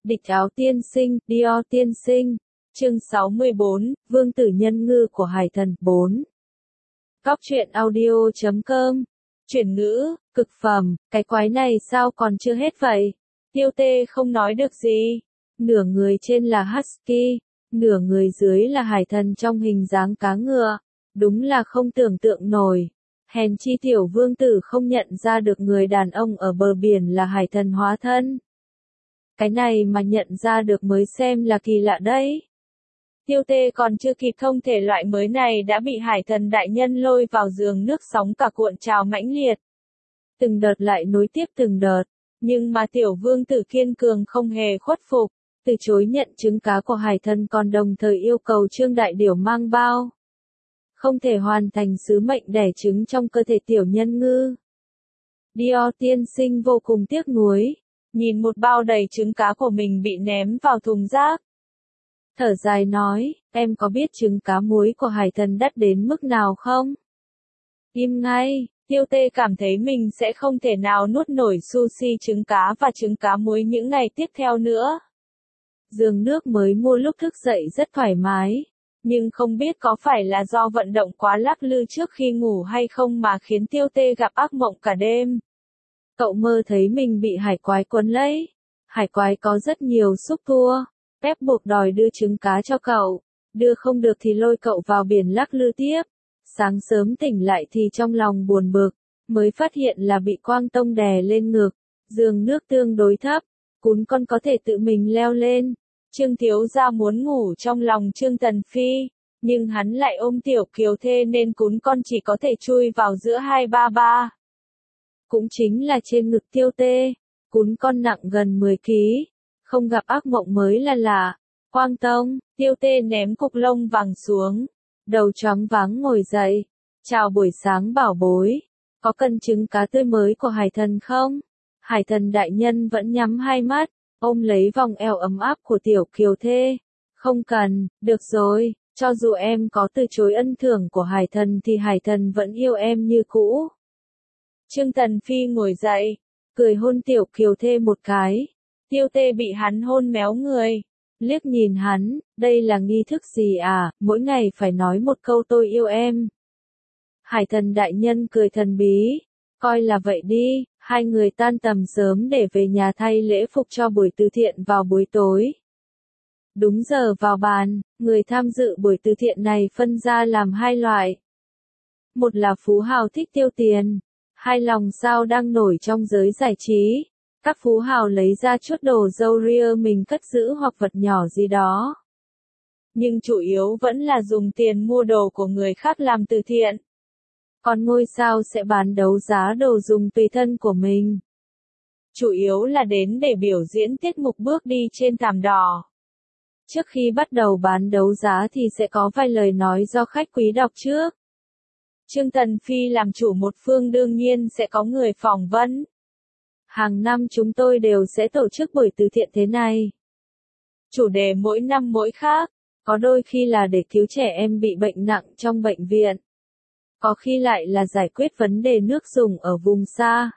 Địch áo tiên sinh, Dior tiên sinh. Chương 64, Vương tử nhân ngư của Hải Thần 4. Góc truyện audio.com. Chuyển ngữ, cực phẩm, cái quái này sao còn chưa hết vậy? Tiêu Tê không nói được gì. Nửa người trên là Husky, nửa người dưới là Hải Thần trong hình dáng cá ngựa. Đúng là không tưởng tượng nổi. Hèn chi tiểu vương tử không nhận ra được người đàn ông ở bờ biển là Hải Thần hóa thân. Cái này mà nhận ra được mới xem là kỳ lạ đấy. Tiêu Tê còn chưa kịp thông thể loại mới này đã bị Hải Thần đại nhân lôi vào giường nước sóng cả cuộn trào mãnh liệt. Từng đợt lại nối tiếp từng đợt, nhưng mà tiểu vương tử kiên cường không hề khuất phục, từ chối nhận trứng cá của Hải Thần còn đồng thời yêu cầu Trương Đại Điểu mang bao. Không thể hoàn thành sứ mệnh đẻ trứng trong cơ thể tiểu nhân ngư. Dior tiên sinh vô cùng tiếc nuối, nhìn một bao đầy trứng cá của mình bị ném vào thùng rác. Thở dài nói, em có biết trứng cá muối của Hải Thần đắt đến mức nào không? Im ngay, Tiêu Tê cảm thấy mình sẽ không thể nào nuốt nổi sushi trứng cá và trứng cá muối những ngày tiếp theo nữa. Giường nước mới mua lúc thức dậy rất thoải mái, nhưng không biết có phải là do vận động quá lắc lư trước khi ngủ hay không mà khiến Tiêu Tê gặp ác mộng cả đêm. Cậu mơ thấy mình bị hải quái quấn lấy. Hải quái có rất nhiều xúc tua, ép buộc đòi đưa trứng cá cho cậu, đưa không được thì lôi cậu vào biển lắc lư tiếp. Sáng sớm tỉnh lại thì trong lòng buồn bực, mới phát hiện là bị Quang Tông đè lên ngực, giường nước tương đối thấp, cún con có thể tự mình leo lên. Trương thiếu gia muốn ngủ trong lòng Trương Tần Phi, nhưng hắn lại ôm tiểu kiều thê nên cún con chỉ có thể chui vào giữa hai ba ba. Cũng chính là trên ngực Tiêu Tê, cún con nặng gần 10 kg, không gặp ác mộng mới là lạ. Quang Tông, Tiêu Tê ném cục lông vàng xuống, đầu choáng váng ngồi dậy. Chào buổi sáng bảo bối, có cần trứng cá tươi mới của Hải Thần không? Hải Thần đại nhân vẫn nhắm hai mắt, ôm lấy vòng eo ấm áp của tiểu kiều thê. Không cần, được rồi, cho dù em có từ chối ân thưởng của Hải Thần thì Hải Thần vẫn yêu em như cũ. Trương Tần Phi ngồi dậy, cười hôn tiểu kiều thê một cái. Tiêu Tê bị hắn hôn méo người, liếc nhìn hắn, đây là nghi thức gì à, mỗi ngày phải nói một câu tôi yêu em. Hải Thần đại nhân cười thần bí, coi là vậy đi. Hai người tan tầm sớm để về nhà thay lễ phục cho buổi từ thiện vào buổi tối. Đúng giờ vào bàn, người tham dự buổi từ thiện này phân ra làm hai loại. Một là phú hào thích tiêu tiền, hai lòng sao đang nổi trong giới giải trí. Các phú hào lấy ra chút đồ râu ria mình cất giữ hoặc vật nhỏ gì đó. Nhưng chủ yếu vẫn là dùng tiền mua đồ của người khác làm từ thiện. Còn ngôi sao sẽ bán đấu giá đồ dùng tùy thân của mình. Chủ yếu là đến để biểu diễn tiết mục bước đi trên thảm đỏ. Trước khi bắt đầu bán đấu giá thì sẽ có vài lời nói do khách quý đọc trước. Trương Tần Phi làm chủ một phương đương nhiên sẽ có người phỏng vấn. Hàng năm chúng tôi đều sẽ tổ chức buổi từ thiện thế này. Chủ đề mỗi năm mỗi khác, có đôi khi là để cứu trẻ em bị bệnh nặng trong bệnh viện. Có khi lại là giải quyết vấn đề nước dùng ở vùng xa.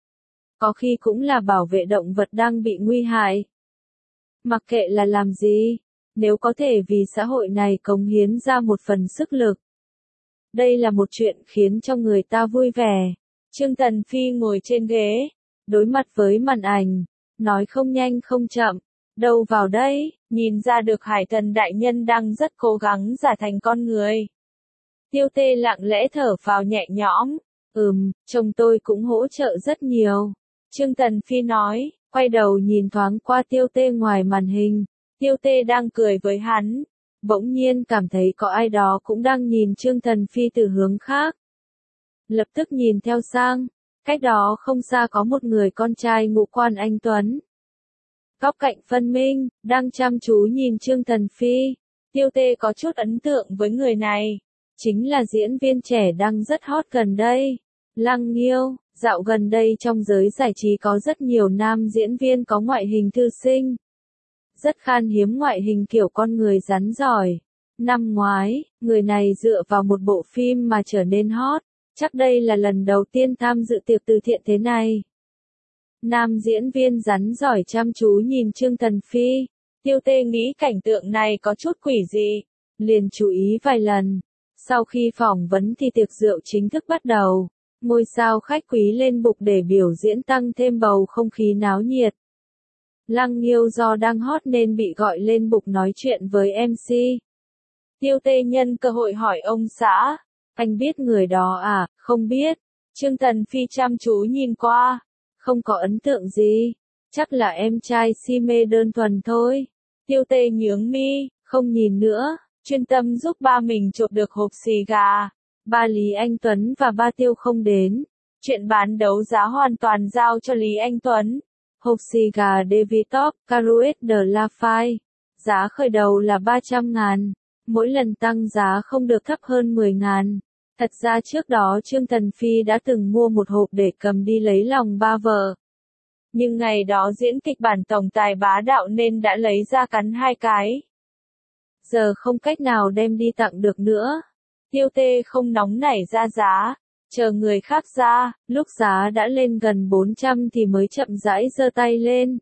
Có khi cũng là bảo vệ động vật đang bị nguy hại. Mặc kệ là làm gì, nếu có thể vì xã hội này cống hiến ra một phần sức lực. Đây là một chuyện khiến cho người ta vui vẻ. Trương Tần Phi ngồi trên ghế, đối mặt với màn ảnh, nói không nhanh không chậm. Đâu vào đây, nhìn ra được Hải Thần đại nhân đang rất cố gắng giả thành con người. Tiêu Tê lặng lẽ thở phào nhẹ nhõm. Chồng tôi cũng hỗ trợ rất nhiều. Trương Tần Phi nói, quay đầu nhìn thoáng qua Tiêu Tê ngoài màn hình. Tiêu Tê đang cười với hắn. Bỗng nhiên cảm thấy có ai đó cũng đang nhìn Trương Tần Phi từ hướng khác. Lập tức nhìn theo sang. Cách đó không xa có một người con trai ngũ quan anh tuấn. Góc cạnh phân minh, đang chăm chú nhìn Trương Tần Phi. Tiêu Tê có chút ấn tượng với người này. Chính là diễn viên trẻ đang rất hot gần đây. Lăng Nghiêu, dạo gần đây trong giới giải trí có rất nhiều nam diễn viên có ngoại hình thư sinh. Rất khan hiếm ngoại hình kiểu con người rắn giỏi. Năm ngoái, người này dựa vào một bộ phim mà trở nên hot. Chắc đây là lần đầu tiên tham dự tiệc từ thiện thế này. Nam diễn viên rắn giỏi chăm chú nhìn Trương Thần Phi. Tiêu Tê nghĩ cảnh tượng này có chút quỷ dị, liền chú ý vài lần. Sau khi phỏng vấn thì tiệc rượu chính thức bắt đầu. Ngôi sao khách quý lên bục để biểu diễn tăng thêm bầu không khí náo nhiệt. Lăng Nghiêu do đang hot nên bị gọi lên bục nói chuyện với MC. Tiêu Tê nhân cơ hội hỏi ông xã, anh biết người đó à? Không biết. Trương Thần Phi chăm chú nhìn qua, không có ấn tượng gì, chắc là em trai si mê đơn thuần thôi. Tiêu Tê nhướng mi, không nhìn nữa, chuyên tâm giúp ba mình chộp được hộp xì gà. Ba Lý Anh Tuấn và ba Tiêu không đến. Chuyện bán đấu giá hoàn toàn giao cho Lý Anh Tuấn. Hộp xì gà Devitop Carouet de la Faye. Giá khởi đầu là 300.000. Mỗi lần tăng giá không được thấp hơn 10.000. Thật ra trước đó Trương Thần Phi đã từng mua một hộp để cầm đi lấy lòng ba vợ. Nhưng ngày đó diễn kịch bản tổng tài bá đạo nên đã lấy ra cắn 2 cái. Giờ không cách nào đem đi tặng được nữa. Tiêu Tê không nóng nảy ra giá, chờ người khác ra, lúc giá đã lên gần 400 thì mới chậm rãi giơ tay lên.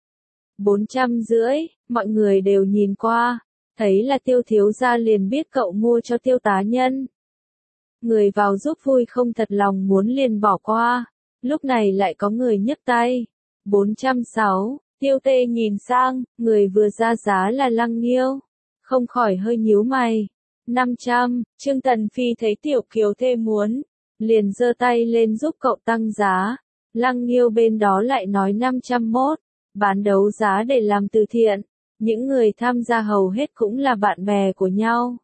450, mọi người đều nhìn qua, thấy là Tiêu thiếu gia liền biết cậu mua cho Tiêu tá nhân. Người vào giúp vui không thật lòng muốn liền bỏ qua, lúc này lại có người nhấc tay. 460, Tiêu Tê nhìn sang, người vừa ra giá là Lăng Nghiêu, không khỏi hơi nhíu mày. 500, Trương Thần Phi thấy Tiểu Kiều Thê muốn, liền giơ tay lên giúp cậu tăng giá. Lăng Nghiêu bên đó lại nói 501, bán đấu giá để làm từ thiện. Những người tham gia hầu hết cũng là bạn bè của nhau.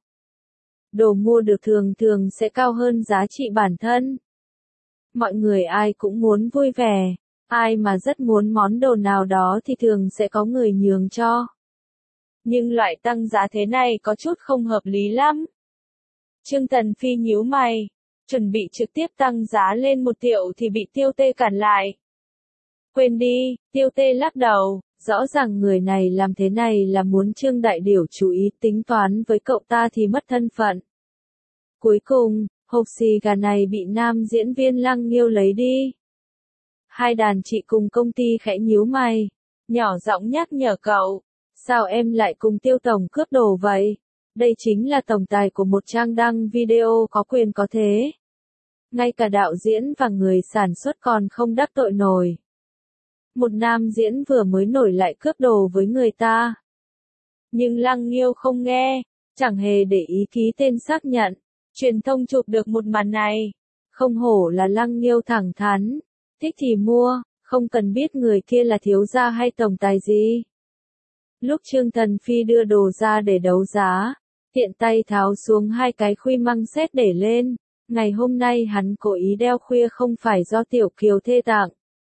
Đồ mua được thường thường sẽ cao hơn giá trị bản thân. Mọi người ai cũng muốn vui vẻ, ai mà rất muốn món đồ nào đó thì thường sẽ có người nhường cho. Nhưng loại tăng giá thế này có chút không hợp lý lắm. Trương Thần Phi nhíu mày, chuẩn bị trực tiếp tăng giá lên 1 triệu thì bị Tiêu Tê cản lại. Quên đi, Tiêu Tê lắc đầu, rõ ràng người này làm thế này là muốn Trương Đại Điểu chú ý tính toán với cậu ta thì mất thân phận. Cuối cùng, hộp xì gà này bị nam diễn viên Lăng Nghiêu lấy đi. Hai đàn chị cùng công ty khẽ nhíu mày, nhỏ giọng nhắc nhở cậu. Sao em lại cùng Tiêu tổng cướp đồ vậy? Đây chính là tổng tài của một trang đăng video có quyền có thế. Ngay cả đạo diễn và người sản xuất còn không đắc tội nổi. Một nam diễn vừa mới nổi lại cướp đồ với người ta. Nhưng Lăng Nghiêu không nghe, chẳng hề để ý ký tên xác nhận. Truyền thông chụp được một màn này. Không hổ là Lăng Nghiêu thẳng thắn. Thích thì mua, không cần biết người kia là thiếu gia hay tổng tài gì. Lúc Trương Thần Phi đưa đồ ra để đấu giá, tiện tay tháo xuống 2 cái khuy măng xét để lên. Ngày hôm nay hắn cố ý đeo khuya không phải do Tiểu Kiều Thê tặng.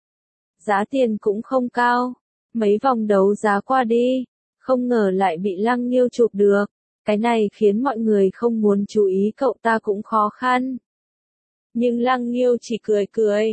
Giá tiền cũng không cao. Mấy vòng đấu giá qua đi, không ngờ lại bị Lăng Nghiêu chụp được. Cái này khiến mọi người không muốn chú ý cậu ta cũng khó khăn. Nhưng Lăng Nghiêu chỉ cười cười.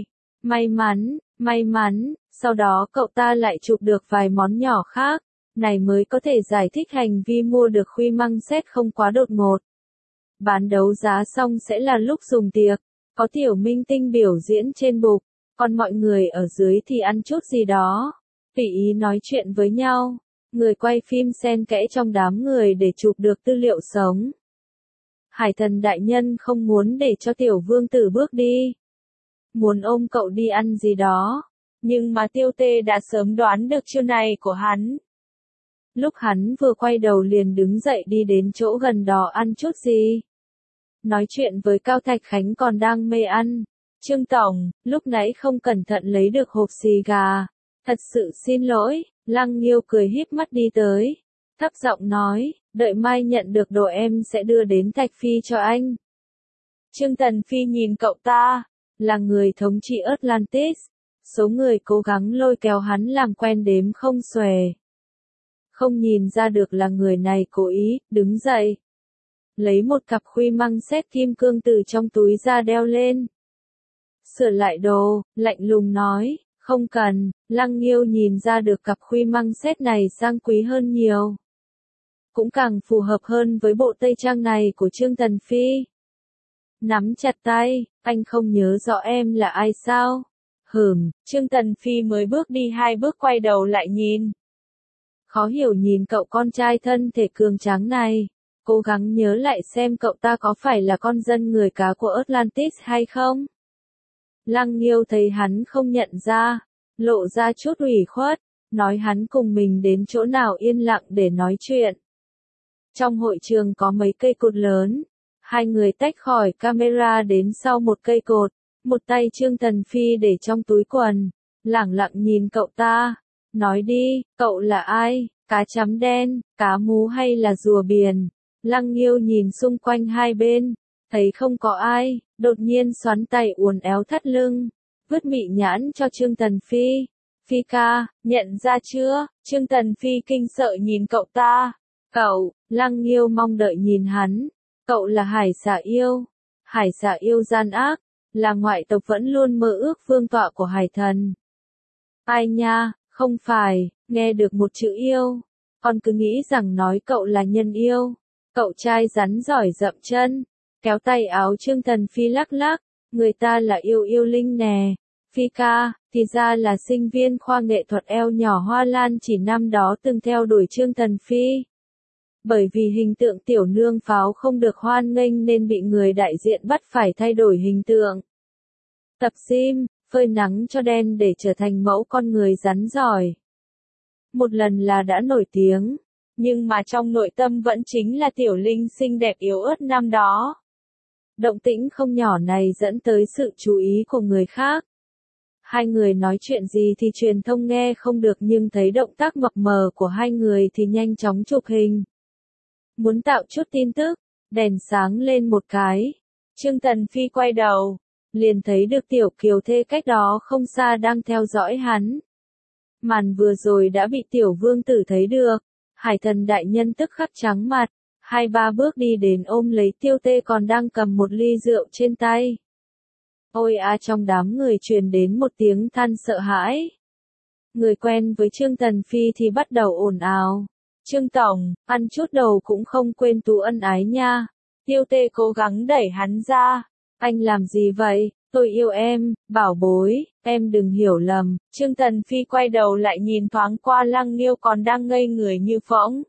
May mắn, sau đó cậu ta lại chụp được vài món nhỏ khác. Này mới có thể giải thích hành vi mua được khuy măng xét không quá đột ngột. Bán đấu giá xong sẽ là lúc dùng tiệc, có tiểu minh tinh biểu diễn trên bục, còn mọi người ở dưới thì ăn chút gì đó, tùy ý nói chuyện với nhau. Người quay phim xen kẽ trong đám người để chụp được tư liệu sống. Hải Thần đại nhân không muốn để cho tiểu vương tử bước đi. Muốn ôm cậu đi ăn gì đó, nhưng mà Tiêu Tê đã sớm đoán được chiêu này của hắn. Lúc hắn vừa quay đầu liền đứng dậy đi đến chỗ gần đó ăn chút gì. Nói chuyện với Cao Thạch Khánh còn đang mê ăn. Trương Tổng, lúc nãy không cẩn thận lấy được hộp xì gà. Thật sự xin lỗi, Lăng Nghiêu cười híp mắt đi tới. Thấp giọng nói, đợi mai nhận được đồ em sẽ đưa đến Thạch Phi cho anh. Trương Thần Phi nhìn cậu ta, là người thống trị Atlantis. Số người cố gắng lôi kéo hắn làm quen đếm không xuể. Không nhìn ra được là người này cố ý, đứng dậy. Lấy một cặp khuy măng xét kim cương từ trong túi ra đeo lên. Sửa lại đồ, lạnh lùng nói, không cần. Lăng Nghiêu nhìn ra được cặp khuy măng xét này sang quý hơn nhiều. Cũng càng phù hợp hơn với bộ tây trang này của Trương Thần Phi. Nắm chặt tay, anh không nhớ rõ em là ai sao? Trương Tần Phi mới bước đi 2 bước quay đầu lại nhìn. Khó hiểu nhìn cậu con trai thân thể cường tráng này, cố gắng nhớ lại xem cậu ta có phải là con dân người cá của Atlantis hay không. Lăng Nghiêu thấy hắn không nhận ra, lộ ra chút ủy khuất, nói hắn cùng mình đến chỗ nào yên lặng để nói chuyện. Trong hội trường có mấy cây cột lớn, hai người tách khỏi camera đến sau một cây cột, một tay Trương Tần Phi để trong túi quần, lẳng lặng nhìn cậu ta, nói đi, cậu là ai, cá chấm đen, cá mú hay là rùa biển? Lăng Nghiêu nhìn xung quanh hai bên, thấy không có ai, đột nhiên xoắn tay uốn éo thắt lưng, vứt mị nhãn cho Trương Tần Phi. Phi ca, nhận ra chưa? Trương Tần Phi kinh sợ nhìn cậu ta. Cậu, Lăng Nghiêu mong đợi nhìn hắn. Cậu là hải xà yêu. Hải xà yêu gian ác, là ngoại tộc vẫn luôn mơ ước vương tọa của hải thần. Ai nha, không phải, nghe được một chữ yêu. Con cứ nghĩ rằng nói cậu là nhân yêu. Cậu trai rắn giỏi dậm chân, kéo tay áo Trương Tần Phi lắc lắc, người ta là yêu yêu linh nè. Phi ca, thì ra là sinh viên khoa nghệ thuật eo nhỏ Hoa Lan chỉ năm đó từng theo đuổi Trương Tần Phi. Bởi vì hình tượng tiểu nương pháo không được hoan nghênh nên bị người đại diện bắt phải thay đổi hình tượng. Tập gym, phơi nắng cho đen để trở thành mẫu con người rắn giỏi. Một lần là đã nổi tiếng, nhưng mà trong nội tâm vẫn chính là tiểu linh xinh đẹp yếu ớt năm đó. Động tĩnh không nhỏ này dẫn tới sự chú ý của người khác. Hai người nói chuyện gì thì truyền thông nghe không được nhưng thấy động tác mập mờ của hai người thì nhanh chóng chụp hình. Muốn tạo chút tin tức, đèn sáng lên một cái. Trương Tần Phi quay đầu, liền thấy được Tiểu Kiều Thê cách đó không xa đang theo dõi hắn. Màn vừa rồi đã bị Tiểu Vương Tử thấy được, hải thần đại nhân tức khắc trắng mặt, 2-3 bước đi đến ôm lấy Tiêu Tê còn đang cầm một ly rượu trên tay. Ôi à, trong đám người truyền đến một tiếng than sợ hãi. Người quen với Trương Tần Phi thì bắt đầu ồn ào. Trương Tổng, ăn chút đầu cũng không quên tú ân ái nha. Tiêu Tê cố gắng đẩy hắn ra. Anh làm gì vậy? Tôi yêu em, bảo bối, em đừng hiểu lầm. Trương Tần Phi quay đầu lại nhìn thoáng qua Lăng Nghiêu còn đang ngây người như phỗng.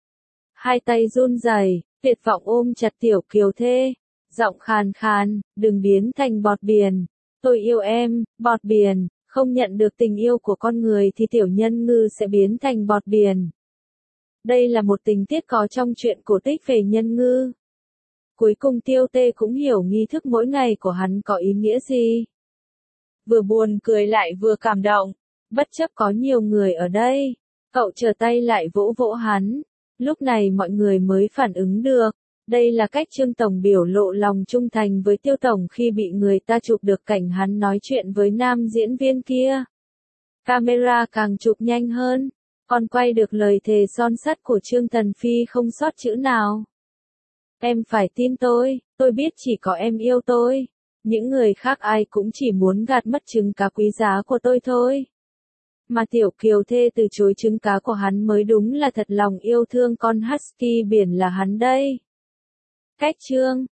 Hai tay run rẩy, tuyệt vọng ôm chặt Tiểu Kiều Thê. Giọng khàn khàn, đừng biến thành bọt biển. Tôi yêu em, bọt biển, không nhận được tình yêu của con người thì tiểu nhân ngư sẽ biến thành bọt biển. Đây là một tình tiết có trong truyện cổ tích về nhân ngư. Cuối cùng Tiêu Tê cũng hiểu nghi thức mỗi ngày của hắn có ý nghĩa gì. Vừa buồn cười lại vừa cảm động, bất chấp có nhiều người ở đây. Cậu trở tay lại vỗ vỗ hắn. Lúc này mọi người mới phản ứng được. Đây là cách Trương Tổng biểu lộ lòng trung thành với Tiêu Tổng khi bị người ta chụp được cảnh hắn nói chuyện với nam diễn viên kia. Camera càng chụp nhanh hơn, còn quay được lời thề son sắt của Trương Tần Phi không sót chữ nào. Em phải tin tôi biết chỉ có em yêu tôi. Những người khác ai cũng chỉ muốn gạt mất trứng cá quý giá của tôi thôi. Mà Tiểu Kiều Thê từ chối trứng cá của hắn mới đúng là thật lòng yêu thương con husky biển là hắn đây. Cách chương